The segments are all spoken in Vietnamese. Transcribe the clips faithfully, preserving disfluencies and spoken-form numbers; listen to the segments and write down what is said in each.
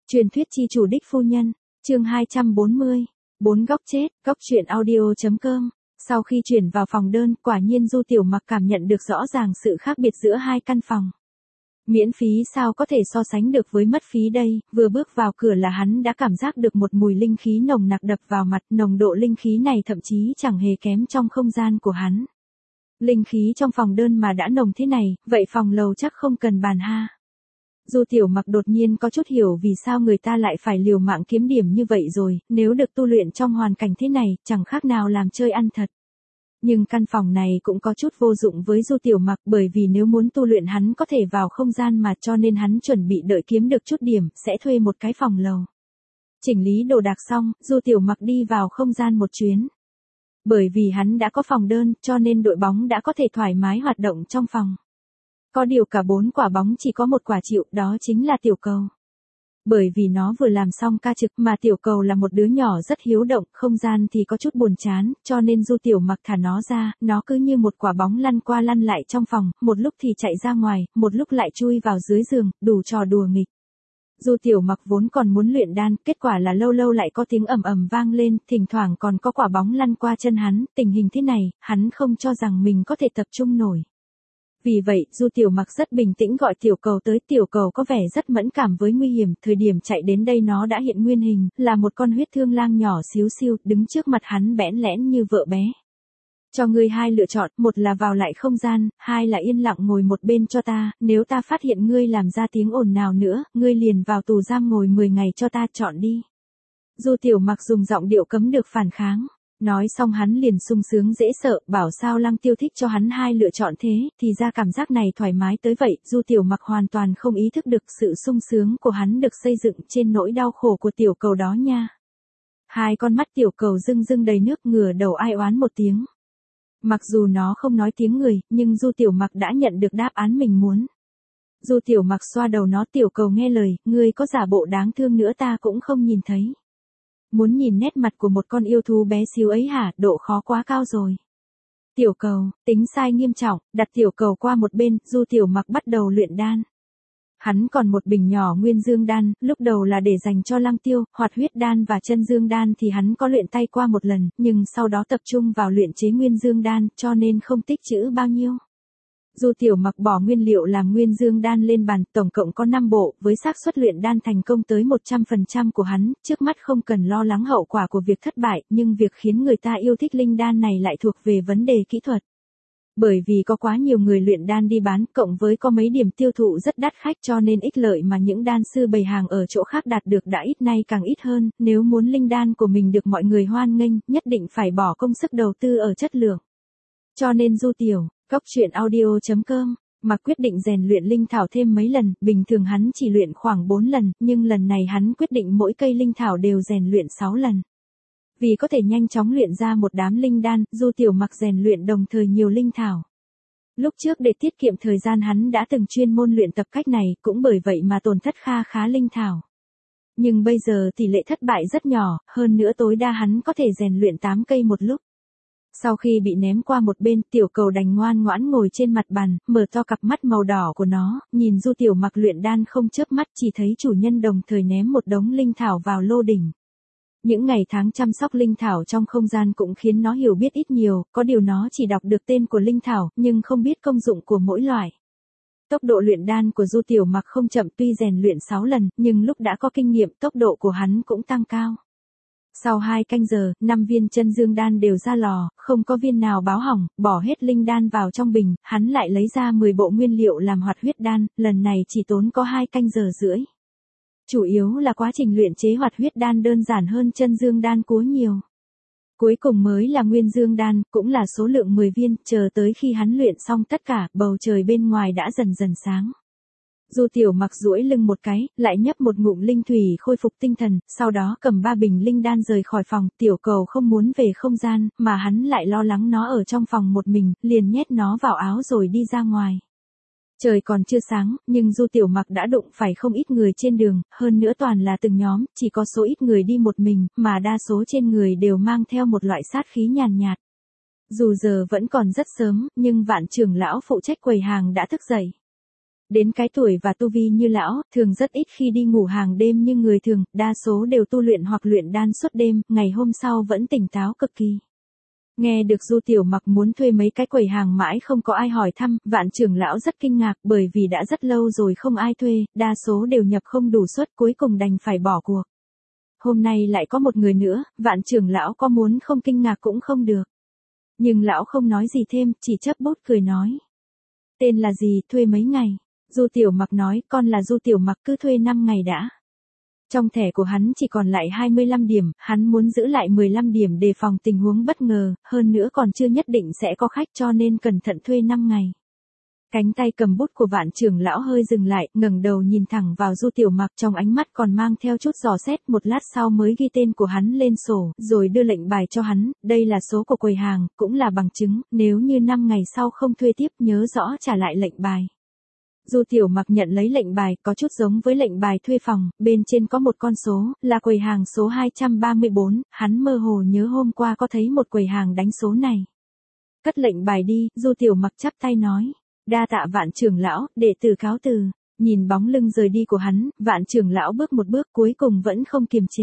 Truyền thuyết chi chủ đích phu nhân, chương hai trăm bốn mươi, bốn góc chết, góc truyện audio.com. Sau khi chuyển vào phòng đơn, quả nhiên Du Tiểu Mặc cảm nhận được rõ ràng sự khác biệt giữa hai căn phòng. Miễn phí sao có thể so sánh được với mất phí đây, vừa bước vào cửa là hắn đã cảm giác được một mùi linh khí nồng nặc đập vào mặt, nồng độ linh khí này thậm chí chẳng hề kém trong không gian của hắn. Linh khí trong phòng đơn mà đã nồng thế này, vậy phòng lầu chắc không cần bàn ha. Du Tiểu Mặc đột nhiên có chút hiểu vì sao người ta lại phải liều mạng kiếm điểm như vậy rồi, nếu được tu luyện trong hoàn cảnh thế này, chẳng khác nào làm chơi ăn thật. Nhưng căn phòng này cũng có chút vô dụng với Du Tiểu Mặc bởi vì nếu muốn tu luyện hắn có thể vào không gian mà cho nên hắn chuẩn bị đợi kiếm được chút điểm, sẽ thuê một cái phòng lầu. Chỉnh lý đồ đạc xong, Du Tiểu Mặc đi vào không gian một chuyến. Bởi vì hắn đã có phòng đơn cho nên đội bóng đã có thể thoải mái hoạt động trong phòng. Có điều cả bốn quả bóng chỉ có một quả chịu, đó chính là Tiểu Cầu. Bởi vì nó vừa làm xong ca trực mà Tiểu Cầu là một đứa nhỏ rất hiếu động, không gian thì có chút buồn chán, cho nên Du Tiểu Mặc thả nó ra, nó cứ như một quả bóng lăn qua lăn lại trong phòng, một lúc thì chạy ra ngoài, một lúc lại chui vào dưới giường, đủ trò đùa nghịch. Du Tiểu Mặc vốn còn muốn luyện đan, kết quả là lâu lâu lại có tiếng ầm ầm vang lên, thỉnh thoảng còn có quả bóng lăn qua chân hắn, tình hình thế này, hắn không cho rằng mình có thể tập trung nổi. Vì vậy, Du Tiểu Mặc rất bình tĩnh gọi Tiểu Cầu tới, Tiểu Cầu có vẻ rất mẫn cảm với nguy hiểm, thời điểm chạy đến đây nó đã hiện nguyên hình, là một con huyết thương lang nhỏ xíu xiu, đứng trước mặt hắn bẽn lẽn như vợ bé. Cho ngươi hai lựa chọn, một là vào lại không gian, hai là yên lặng ngồi một bên cho ta, nếu ta phát hiện ngươi làm ra tiếng ồn nào nữa, ngươi liền vào tù giam ngồi mười ngày cho ta, chọn đi. Du Tiểu Mặc dùng giọng điệu cấm được phản kháng. Nói xong hắn liền sung sướng dễ sợ, bảo sao Lăng Tiêu thích cho hắn hai lựa chọn thế, thì ra cảm giác này thoải mái tới vậy, Du Tiểu Mặc hoàn toàn không ý thức được sự sung sướng của hắn được xây dựng trên nỗi đau khổ của Tiểu Cầu đó nha. Hai con mắt Tiểu Cầu rưng rưng đầy nước, ngửa đầu ai oán một tiếng. Mặc dù nó không nói tiếng người, nhưng Du Tiểu Mặc đã nhận được đáp án mình muốn. Du Tiểu Mặc xoa đầu nó, Tiểu Cầu nghe lời, ngươi có giả bộ đáng thương nữa ta cũng không nhìn thấy. Muốn nhìn nét mặt của một con yêu thú bé xíu ấy hả, độ khó quá cao rồi. Tiểu Cầu, tính sai nghiêm trọng, đặt Tiểu Cầu qua một bên, Du Tiểu Mặc bắt đầu luyện đan. Hắn còn một bình nhỏ nguyên dương đan, lúc đầu là để dành cho Lăng Tiêu, hoạt huyết đan và chân dương đan thì hắn có luyện tay qua một lần, nhưng sau đó tập trung vào luyện chế nguyên dương đan, cho nên không tích trữ bao nhiêu. Du Tiểu Mặc bỏ nguyên liệu làm nguyên dương đan lên bàn, tổng cộng có năm bộ, với xác suất luyện đan thành công tới một trăm phần trăm của hắn, trước mắt không cần lo lắng hậu quả của việc thất bại, nhưng việc khiến người ta yêu thích linh đan này lại thuộc về vấn đề kỹ thuật. Bởi vì có quá nhiều người luyện đan đi bán, cộng với có mấy điểm tiêu thụ rất đắt khách cho nên ích lợi mà những đan sư bày hàng ở chỗ khác đạt được đã ít nay càng ít hơn, nếu muốn linh đan của mình được mọi người hoan nghênh, nhất định phải bỏ công sức đầu tư ở chất lượng. Cho nên Du Tiểu Góc truyện audio.com, mà quyết định rèn luyện linh thảo thêm mấy lần, bình thường hắn chỉ luyện khoảng bốn lần, nhưng lần này hắn quyết định mỗi cây linh thảo đều rèn luyện sáu lần. Vì có thể nhanh chóng luyện ra một đám linh đan, Du Tiểu Mặc rèn luyện đồng thời nhiều linh thảo. Lúc trước để tiết kiệm thời gian hắn đã từng chuyên môn luyện tập cách này, cũng bởi vậy mà tổn thất kha khá linh thảo. Nhưng bây giờ tỷ lệ thất bại rất nhỏ, hơn nữa tối đa hắn có thể rèn luyện tám cây một lúc. Sau khi bị ném qua một bên, Tiểu Cầu đành ngoan ngoãn ngồi trên mặt bàn, mở to cặp mắt màu đỏ của nó, nhìn Du Tiểu Mặc luyện đan không chớp mắt, chỉ thấy chủ nhân đồng thời ném một đống linh thảo vào lô đỉnh. Những ngày tháng chăm sóc linh thảo trong không gian cũng khiến nó hiểu biết ít nhiều, có điều nó chỉ đọc được tên của linh thảo, nhưng không biết công dụng của mỗi loại. Tốc độ luyện đan của Du Tiểu Mặc không chậm, tuy rèn luyện sáu lần, nhưng lúc đã có kinh nghiệm, tốc độ của hắn cũng tăng cao. Sau hai canh giờ, năm viên chân dương đan đều ra lò, không có viên nào báo hỏng, bỏ hết linh đan vào trong bình, hắn lại lấy ra mười bộ nguyên liệu làm hoạt huyết đan, lần này chỉ tốn có hai canh giờ rưỡi. Chủ yếu là quá trình luyện chế hoạt huyết đan đơn giản hơn chân dương đan cúa nhiều. Cuối cùng mới là nguyên dương đan, cũng là số lượng mười viên, chờ tới khi hắn luyện xong tất cả, bầu trời bên ngoài đã dần dần sáng. Du Tiểu Mặc duỗi lưng một cái, lại nhấp một ngụm linh thủy khôi phục tinh thần, sau đó cầm ba bình linh đan rời khỏi phòng, Tiểu Cầu không muốn về không gian, mà hắn lại lo lắng nó ở trong phòng một mình, liền nhét nó vào áo rồi đi ra ngoài. Trời còn chưa sáng, nhưng Du Tiểu Mặc đã đụng phải không ít người trên đường, hơn nữa toàn là từng nhóm, chỉ có số ít người đi một mình, mà đa số trên người đều mang theo một loại sát khí nhàn nhạt. Dù giờ vẫn còn rất sớm, nhưng Vạn trưởng lão phụ trách quầy hàng đã thức dậy. Đến cái tuổi và tu vi như lão, thường rất ít khi đi ngủ hàng đêm như người thường, đa số đều tu luyện hoặc luyện đan suốt đêm, ngày hôm sau vẫn tỉnh táo cực kỳ. Nghe được Du Tiểu Mặc muốn thuê mấy cái quầy hàng mãi không có ai hỏi thăm, Vạn trưởng lão rất kinh ngạc bởi vì đã rất lâu rồi không ai thuê, đa số đều nhập không đủ suất, cuối cùng đành phải bỏ cuộc. Hôm nay lại có một người nữa, Vạn trưởng lão có muốn không kinh ngạc cũng không được. Nhưng lão không nói gì thêm, chỉ chớp bút cười nói. Tên là gì, thuê mấy ngày? Du Tiểu Mặc nói, con là Du Tiểu Mặc, cứ thuê năm ngày đã. Trong thẻ của hắn chỉ còn lại hai mươi lăm điểm, hắn muốn giữ lại mười lăm điểm đề phòng tình huống bất ngờ, hơn nữa còn chưa nhất định sẽ có khách cho nên cẩn thận thuê năm ngày. Cánh tay cầm bút của Vạn trưởng lão hơi dừng lại, ngẩng đầu nhìn thẳng vào Du Tiểu Mặc, trong ánh mắt còn mang theo chút dò xét, một lát sau mới ghi tên của hắn lên sổ, rồi đưa lệnh bài cho hắn, đây là số của quầy hàng, cũng là bằng chứng, nếu như năm ngày sau không thuê tiếp nhớ rõ trả lại lệnh bài. Du Tiểu Mặc nhận lấy lệnh bài, có chút giống với lệnh bài thuê phòng, bên trên có một con số, là quầy hàng số hai trăm ba mươi bốn, hắn mơ hồ nhớ hôm qua có thấy một quầy hàng đánh số này. Cất lệnh bài đi, Du Tiểu Mặc chắp tay nói, đa tạ Vạn trưởng lão, đệ tử cáo từ. Nhìn bóng lưng rời đi của hắn, Vạn trưởng lão bước một bước cuối cùng vẫn không kiềm chế.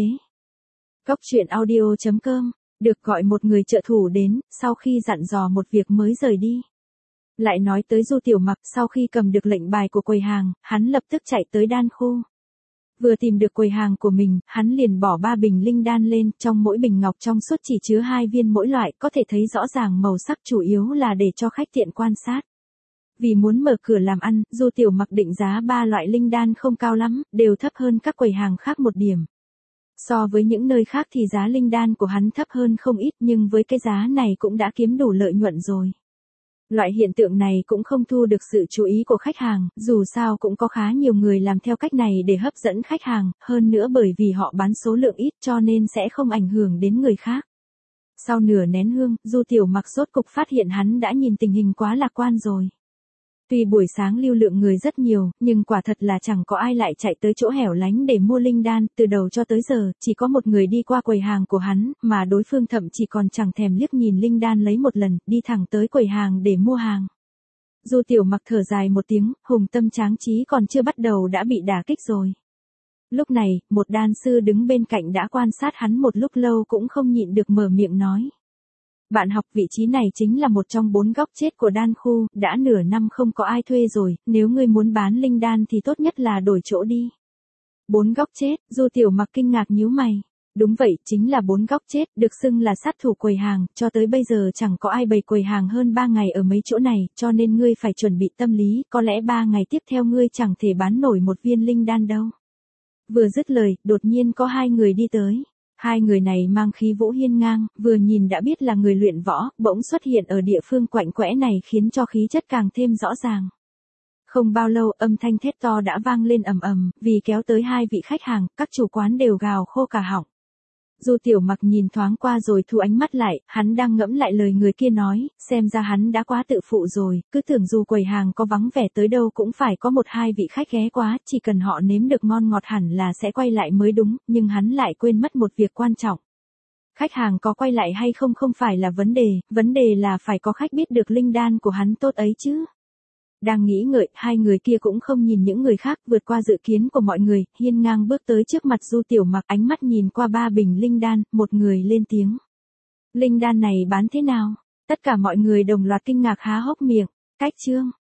Góc truyện audio chấm com, được gọi một người trợ thủ đến, sau khi dặn dò một việc mới rời đi. Lại nói tới Du Tiểu Mặc, sau khi cầm được lệnh bài của quầy hàng, hắn lập tức chạy tới đan khu. Vừa tìm được quầy hàng của mình, hắn liền bỏ ba bình linh đan lên, trong mỗi bình ngọc trong suốt chỉ chứa hai viên mỗi loại, có thể thấy rõ ràng màu sắc chủ yếu là để cho khách tiện quan sát. Vì muốn mở cửa làm ăn, Du Tiểu Mặc định giá ba loại linh đan không cao lắm, đều thấp hơn các quầy hàng khác một điểm. So với những nơi khác thì giá linh đan của hắn thấp hơn không ít, nhưng với cái giá này cũng đã kiếm đủ lợi nhuận rồi. Loại hiện tượng này cũng không thu được sự chú ý của khách hàng, dù sao cũng có khá nhiều người làm theo cách này để hấp dẫn khách hàng, hơn nữa bởi vì họ bán số lượng ít cho nên sẽ không ảnh hưởng đến người khác. Sau nửa nén hương, Du Tiểu Mặc rốt cục phát hiện hắn đã nhìn tình hình quá lạc quan rồi. Tuy buổi sáng lưu lượng người rất nhiều, nhưng quả thật là chẳng có ai lại chạy tới chỗ hẻo lánh để mua linh đan, từ đầu cho tới giờ, chỉ có một người đi qua quầy hàng của hắn, mà đối phương thậm chí còn chẳng thèm liếc nhìn linh đan lấy một lần, đi thẳng tới quầy hàng để mua hàng. Du Tiểu Mặc thở dài một tiếng, hùng tâm tráng trí còn chưa bắt đầu đã bị đả kích rồi. Lúc này, một đan sư đứng bên cạnh đã quan sát hắn một lúc lâu cũng không nhịn được mở miệng nói. Bạn học, vị trí này chính là một trong bốn góc chết của đan khu, đã nửa năm không có ai thuê rồi, nếu ngươi muốn bán linh đan thì tốt nhất là đổi chỗ đi. Bốn góc chết, Du Tiểu Mặc kinh ngạc nhíu mày. Đúng vậy, chính là bốn góc chết, được xưng là sát thủ quầy hàng, cho tới bây giờ chẳng có ai bày quầy hàng hơn ba ngày ở mấy chỗ này, cho nên ngươi phải chuẩn bị tâm lý, có lẽ ba ngày tiếp theo ngươi chẳng thể bán nổi một viên linh đan đâu. Vừa dứt lời, đột nhiên có hai người đi tới. Hai người này mang khí vũ hiên ngang, vừa nhìn đã biết là người luyện võ, bỗng xuất hiện ở địa phương quạnh quẽ này khiến cho khí chất càng thêm rõ ràng. Không bao lâu âm thanh thét to đã vang lên ầm ầm, vì kéo tới hai vị khách hàng, các chủ quán đều gào khô cả họng. Du Tiểu Mặc nhìn thoáng qua rồi thu ánh mắt lại, hắn đang ngẫm lại lời người kia nói, xem ra hắn đã quá tự phụ rồi, cứ tưởng dù quầy hàng có vắng vẻ tới đâu cũng phải có một hai vị khách ghé quá, chỉ cần họ nếm được ngon ngọt hẳn là sẽ quay lại mới đúng, nhưng hắn lại quên mất một việc quan trọng. Khách hàng có quay lại hay không không phải là vấn đề, vấn đề là phải có khách biết được linh đan của hắn tốt ấy chứ. Đang nghĩ ngợi, hai người kia cũng không nhìn những người khác, vượt qua dự kiến của mọi người, hiên ngang bước tới trước mặt Du Tiểu Mặc, ánh mắt nhìn qua ba bình linh đan, một người lên tiếng. Linh đan này bán thế nào? Tất cả mọi người đồng loạt kinh ngạc há hốc miệng. Cách chương,